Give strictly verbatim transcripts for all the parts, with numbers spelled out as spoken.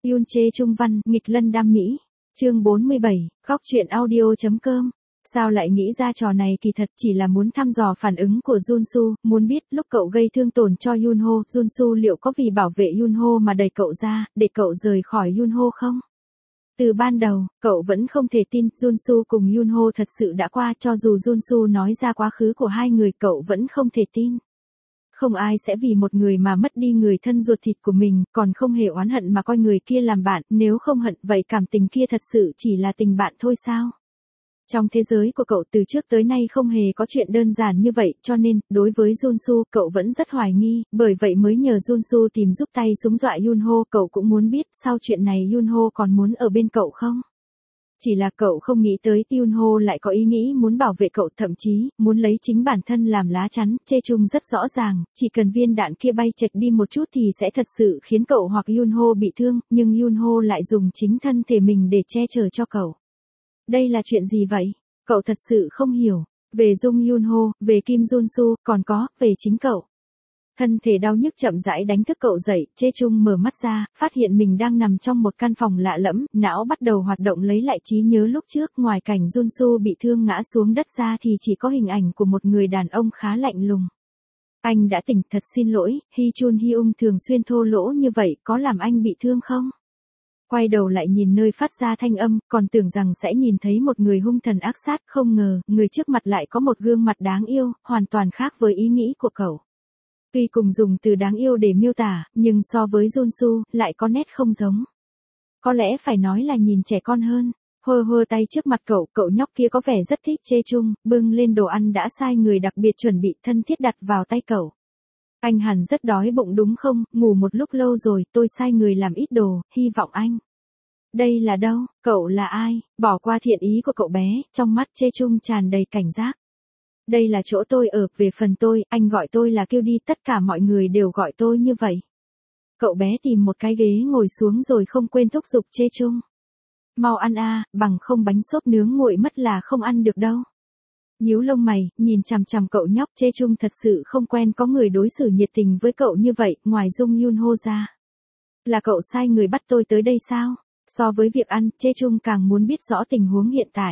Yoon Jae Chung văn, nghịch lân đam mỹ. Chương bốn mươi bảy, góc truyện audio.com. Sao lại nghĩ ra trò này, kỳ thật chỉ là muốn thăm dò phản ứng của Junsu, muốn biết lúc cậu gây thương tổn cho Yunho, Junsu liệu có vì bảo vệ Yunho mà đẩy cậu ra, để cậu rời khỏi Yunho không? Từ ban đầu, cậu vẫn không thể tin Junsu cùng Yunho thật sự đã qua, cho dù Junsu nói ra quá khứ của hai người, cậu vẫn không thể tin. Không ai sẽ vì một người mà mất đi người thân ruột thịt của mình, còn không hề oán hận mà coi người kia làm bạn, nếu không hận vậy cảm tình kia thật sự chỉ là tình bạn thôi sao? Trong thế giới của cậu từ trước tới nay không hề có chuyện đơn giản như vậy, cho nên, đối với Junsu, cậu vẫn rất hoài nghi, bởi vậy mới nhờ Junsu tìm giúp tay súng dọa Yunho, cậu cũng muốn biết, sau chuyện này Yunho còn muốn ở bên cậu không? Chỉ là cậu không nghĩ tới Yunho lại có ý nghĩ muốn bảo vệ cậu, thậm chí, muốn lấy chính bản thân làm lá chắn. Jae Chung rất rõ ràng, chỉ cần viên đạn kia bay chệch đi một chút thì sẽ thật sự khiến cậu hoặc Yunho bị thương, nhưng Yunho lại dùng chính thân thể mình để che chở cho cậu. Đây là chuyện gì vậy? Cậu thật sự không hiểu. Về Jung Yunho, về Kim Junsu, còn có, về chính cậu. Thân thể đau nhức chậm rãi đánh thức cậu dậy, Jae Chung mở mắt ra, phát hiện mình đang nằm trong một căn phòng lạ lẫm, não bắt đầu hoạt động lấy lại trí nhớ lúc trước, ngoài cảnh Junsu bị thương ngã xuống đất ra thì chỉ có hình ảnh của một người đàn ông khá lạnh lùng. Anh đã tỉnh, thật xin lỗi, Hee Chun Hyung thường xuyên thô lỗ như vậy, có làm anh bị thương không? Quay đầu lại nhìn nơi phát ra thanh âm, còn tưởng rằng sẽ nhìn thấy một người hung thần ác sát, không ngờ, người trước mặt lại có một gương mặt đáng yêu, hoàn toàn khác với ý nghĩ của cậu. Tuy cùng dùng từ đáng yêu để miêu tả, nhưng so với Junsu, lại có nét không giống. Có lẽ phải nói là nhìn trẻ con hơn. Hơ hơ tay trước mặt cậu, cậu nhóc kia có vẻ rất thích Jae Chung, bưng lên đồ ăn đã sai người đặc biệt chuẩn bị thân thiết đặt vào tay cậu. Anh hẳn rất đói bụng đúng không, ngủ một lúc lâu rồi, tôi sai người làm ít đồ, hy vọng anh. Đây là đâu, cậu là ai, bỏ qua thiện ý của cậu bé, trong mắt Jae Chung tràn đầy cảnh giác. Đây là chỗ tôi ở, về phần tôi, anh gọi tôi là kêu đi, tất cả mọi người đều gọi tôi như vậy. Cậu bé tìm một cái ghế ngồi xuống rồi không quên thúc giục Jae Chung. Mau ăn a, bằng không bánh xốp nướng nguội mất là không ăn được đâu. Nhíu lông mày, nhìn chằm chằm cậu nhóc, Jae Chung thật sự không quen có người đối xử nhiệt tình với cậu như vậy, ngoài Jung Yunho ra. Là cậu sai người bắt tôi tới đây sao? So với việc ăn, Jae Chung càng muốn biết rõ tình huống hiện tại.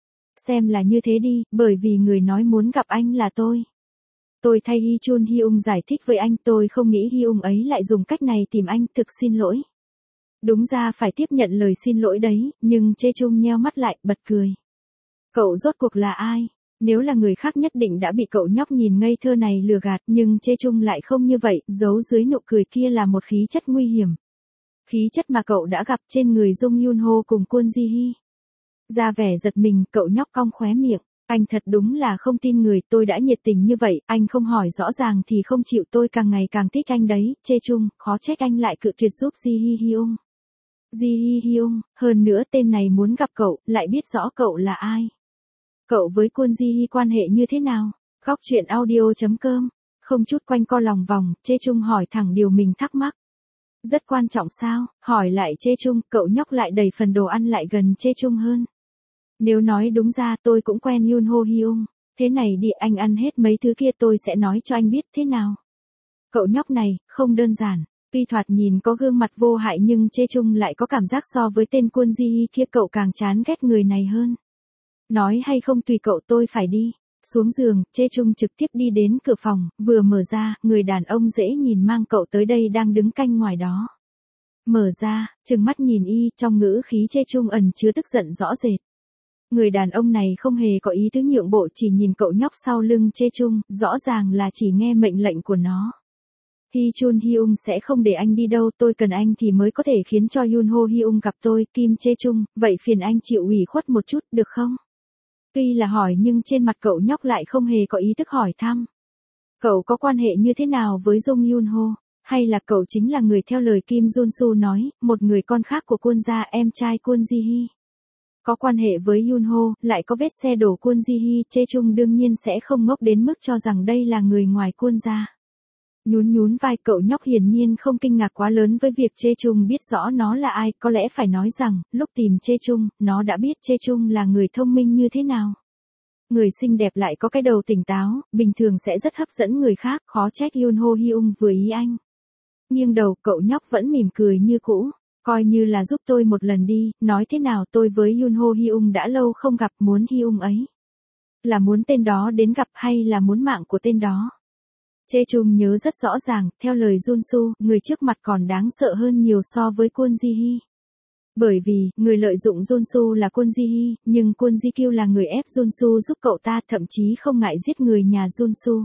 Xem là như thế đi, bởi vì người nói muốn gặp anh là tôi. Tôi thay Hee Chun Hyung giải thích với anh, tôi không nghĩ Hyung ấy lại dùng cách này tìm anh, thực xin lỗi. Đúng ra phải tiếp nhận lời xin lỗi đấy, nhưng Jae Chung nheo mắt lại, bật cười. Cậu rốt cuộc là ai? Nếu là người khác nhất định đã bị cậu nhóc nhìn ngây thơ này lừa gạt, nhưng Jae Chung lại không như vậy, giấu dưới nụ cười kia là một khí chất nguy hiểm. Khí chất mà cậu đã gặp trên người Jung Yunho cùng Kwon Ji Hee. Ra vẻ giật mình, cậu nhóc cong khóe miệng. Anh thật đúng là không tin người, tôi đã nhiệt tình như vậy, anh không hỏi rõ ràng thì không chịu, tôi càng ngày càng thích anh đấy. Jae Chung, khó trách anh lại cự tuyệt giúp Ji Hee Hyung. Ji Hee Hyung, hơn nữa tên này muốn gặp cậu, lại biết rõ cậu là ai. Cậu với Kwon Ji Hee quan hệ như thế nào? Góc truyện audio.com. Không chút quanh co lòng vòng, Jae Chung hỏi thẳng điều mình thắc mắc. Rất quan trọng sao? Hỏi lại Jae Chung, cậu nhóc lại đẩy phần đồ ăn lại gần Jae Chung hơn. Nếu nói đúng ra tôi cũng quen Yunho Hyung. Thế này đi, anh ăn hết mấy thứ kia tôi sẽ nói cho anh biết thế nào. Cậu nhóc này, không đơn giản. Tuy thoạt nhìn có gương mặt vô hại nhưng Jae Chung lại có cảm giác so với tên Kwon Ji Hee kia cậu càng chán ghét người này hơn. Nói hay không tùy cậu, tôi phải đi. Xuống giường, Jae Chung trực tiếp đi đến cửa phòng, vừa mở ra, người đàn ông dễ nhìn mang cậu tới đây đang đứng canh ngoài đó. Mở ra, trừng mắt nhìn y, trong ngữ khí Jae Chung ẩn chứa tức giận rõ rệt. Người đàn ông này không hề có ý tứ nhượng bộ, chỉ nhìn cậu nhóc sau lưng Jae Chung, rõ ràng là chỉ nghe mệnh lệnh của nó. Hee Chun Hyung sẽ không để anh đi đâu, tôi cần anh thì mới có thể khiến cho Yunho Hyung gặp tôi, Kim Jae Chung, vậy phiền anh chịu ủy khuất một chút, được không? Tuy là hỏi nhưng trên mặt cậu nhóc lại không hề có ý tức hỏi thăm. Cậu có quan hệ như thế nào với Jung Yunho? Hay là cậu chính là người theo lời Kim Junsu nói, một người con khác của Kwon gia, em trai Kwon Ji Hee? Có quan hệ với Yunho, lại có vết xe đổ Kwon Ji Hee, Jae Chung đương nhiên sẽ không ngốc đến mức cho rằng đây là người ngoài Kwon gia. Nhún nhún vai, cậu nhóc hiển nhiên không kinh ngạc quá lớn với việc Jae Chung biết rõ nó là ai, có lẽ phải nói rằng, lúc tìm Jae Chung, nó đã biết Jae Chung là người thông minh như thế nào. Người xinh đẹp lại có cái đầu tỉnh táo, bình thường sẽ rất hấp dẫn người khác, khó trách Yunho Hyung vừa ý anh. Nghiêng đầu, cậu nhóc vẫn mỉm cười như cũ. Coi như là giúp tôi một lần đi, nói thế nào tôi với Yunho Hyung đã lâu không gặp, muốn Hyung ấy. Là muốn tên đó đến gặp hay là muốn mạng của tên đó? Chê Chung nhớ rất rõ ràng, theo lời Junsu, người trước mặt còn đáng sợ hơn nhiều so với Kwon Ji-hee. Bởi vì, người lợi dụng Junsu là Kwon Ji-hee, nhưng Kwon Ji-kyu là người ép Junsu giúp cậu ta, thậm chí không ngại giết người nhà Junsu.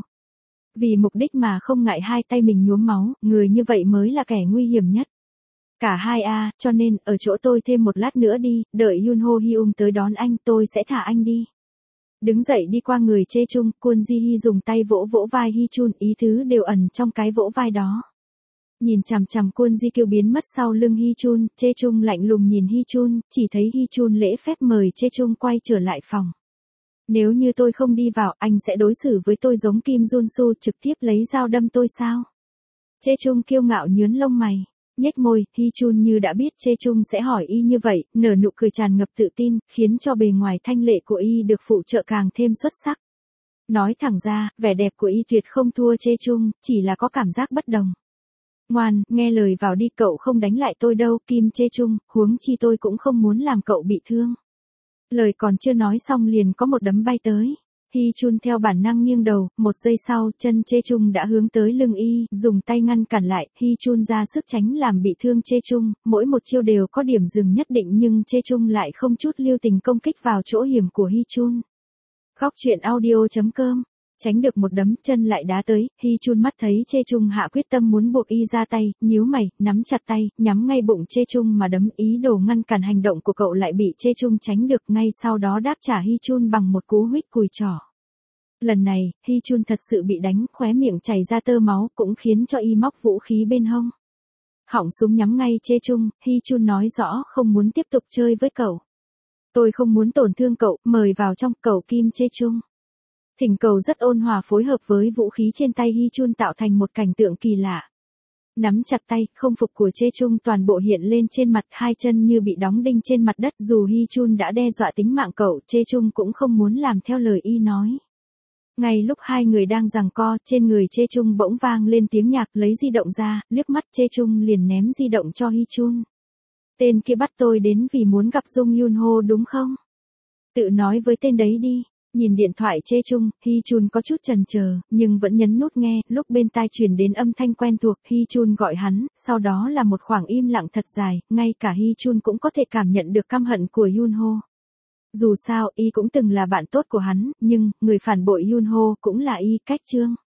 Vì mục đích mà không ngại hai tay mình nhuốm máu, người như vậy mới là kẻ nguy hiểm nhất. Cả hai a, cho nên, ở chỗ tôi thêm một lát nữa đi, đợi Yunho Hyung tới đón anh, tôi sẽ thả anh đi. Đứng dậy đi qua người Chê Chung, Kwon Ji-hee dùng tay vỗ vỗ vai Hee Chun, ý thứ đều ẩn trong cái vỗ vai đó. Nhìn chằm chằm Kwon Ji-kyu biến mất sau lưng Hee Chun, Chê Chung lạnh lùng nhìn Hee Chun, chỉ thấy Hee Chun lễ phép mời Chê Chung quay trở lại phòng. Nếu như tôi không đi vào, anh sẽ đối xử với tôi giống Kim Junsu, trực tiếp lấy dao đâm tôi sao? Chê Chung kiêu ngạo nhướng lông mày. Nhếch môi, Hee Chun như đã biết Chê Chung sẽ hỏi y như vậy, nở nụ cười tràn ngập tự tin, khiến cho bề ngoài thanh lệ của y được phụ trợ càng thêm xuất sắc. Nói thẳng ra, vẻ đẹp của y tuyệt không thua Chê Chung, chỉ là có cảm giác bất đồng. Ngoan, nghe lời vào đi, cậu không đánh lại tôi đâu, Kim Chê Chung, huống chi tôi cũng không muốn làm cậu bị thương. Lời còn chưa nói xong liền có một đấm bay tới. Hee Chun theo bản năng nghiêng đầu, một giây sau, chân Chê Chung đã hướng tới lưng y, dùng tay ngăn cản lại, Hee Chun ra sức tránh làm bị thương Chê Chung, mỗi một chiêu đều có điểm dừng nhất định nhưng Chê Chung lại không chút lưu tình công kích vào chỗ hiểm của Hee Chun. Khóc chuyện audio chấm com. Tránh được một đấm, chân lại đá tới, Hee Chun mắt thấy Chê Chung hạ quyết tâm muốn buộc y ra tay, nhíu mày, nắm chặt tay, nhắm ngay bụng Chê Chung mà đấm, ý đồ ngăn cản hành động của cậu lại bị Chê Chung tránh được, ngay sau đó đáp trả Hee Chun bằng một cú huých cùi trỏ. Lần này, Hee Chun thật sự bị đánh, khóe miệng chảy ra tơ máu, cũng khiến cho y móc vũ khí bên hông. Họng súng nhắm ngay Chê Chung, Hee Chun nói rõ không muốn tiếp tục chơi với cậu. Tôi không muốn tổn thương cậu, mời vào trong, cậu Kim Chê Chung. Thỉnh cầu rất ôn hòa phối hợp với vũ khí trên tay Hee Chun tạo thành một cảnh tượng kỳ lạ. Nắm chặt tay, không phục của Chê Chung toàn bộ hiện lên trên mặt, hai chân như bị đóng đinh trên mặt đất, dù Hee Chun đã đe dọa tính mạng cậu, Chê Chung cũng không muốn làm theo lời y nói. Ngay lúc hai người đang giằng co, trên người Chê Chung bỗng vang lên tiếng nhạc, lấy di động ra, liếc mắt Chê Chung liền ném di động cho Hee Chun. Tên kia bắt tôi đến vì muốn gặp Jung Yunho đúng không? Tự nói với tên đấy đi. Nhìn điện thoại Chê Chung, Hee Chun có chút chần chờ, nhưng vẫn nhấn nút nghe, lúc bên tai truyền đến âm thanh quen thuộc, Hee Chun gọi hắn, sau đó là một khoảng im lặng thật dài, ngay cả Hee Chun cũng có thể cảm nhận được căm hận của Yunho. Dù sao, y cũng từng là bạn tốt của hắn, nhưng, người phản bội Yunho cũng là y, cách chương.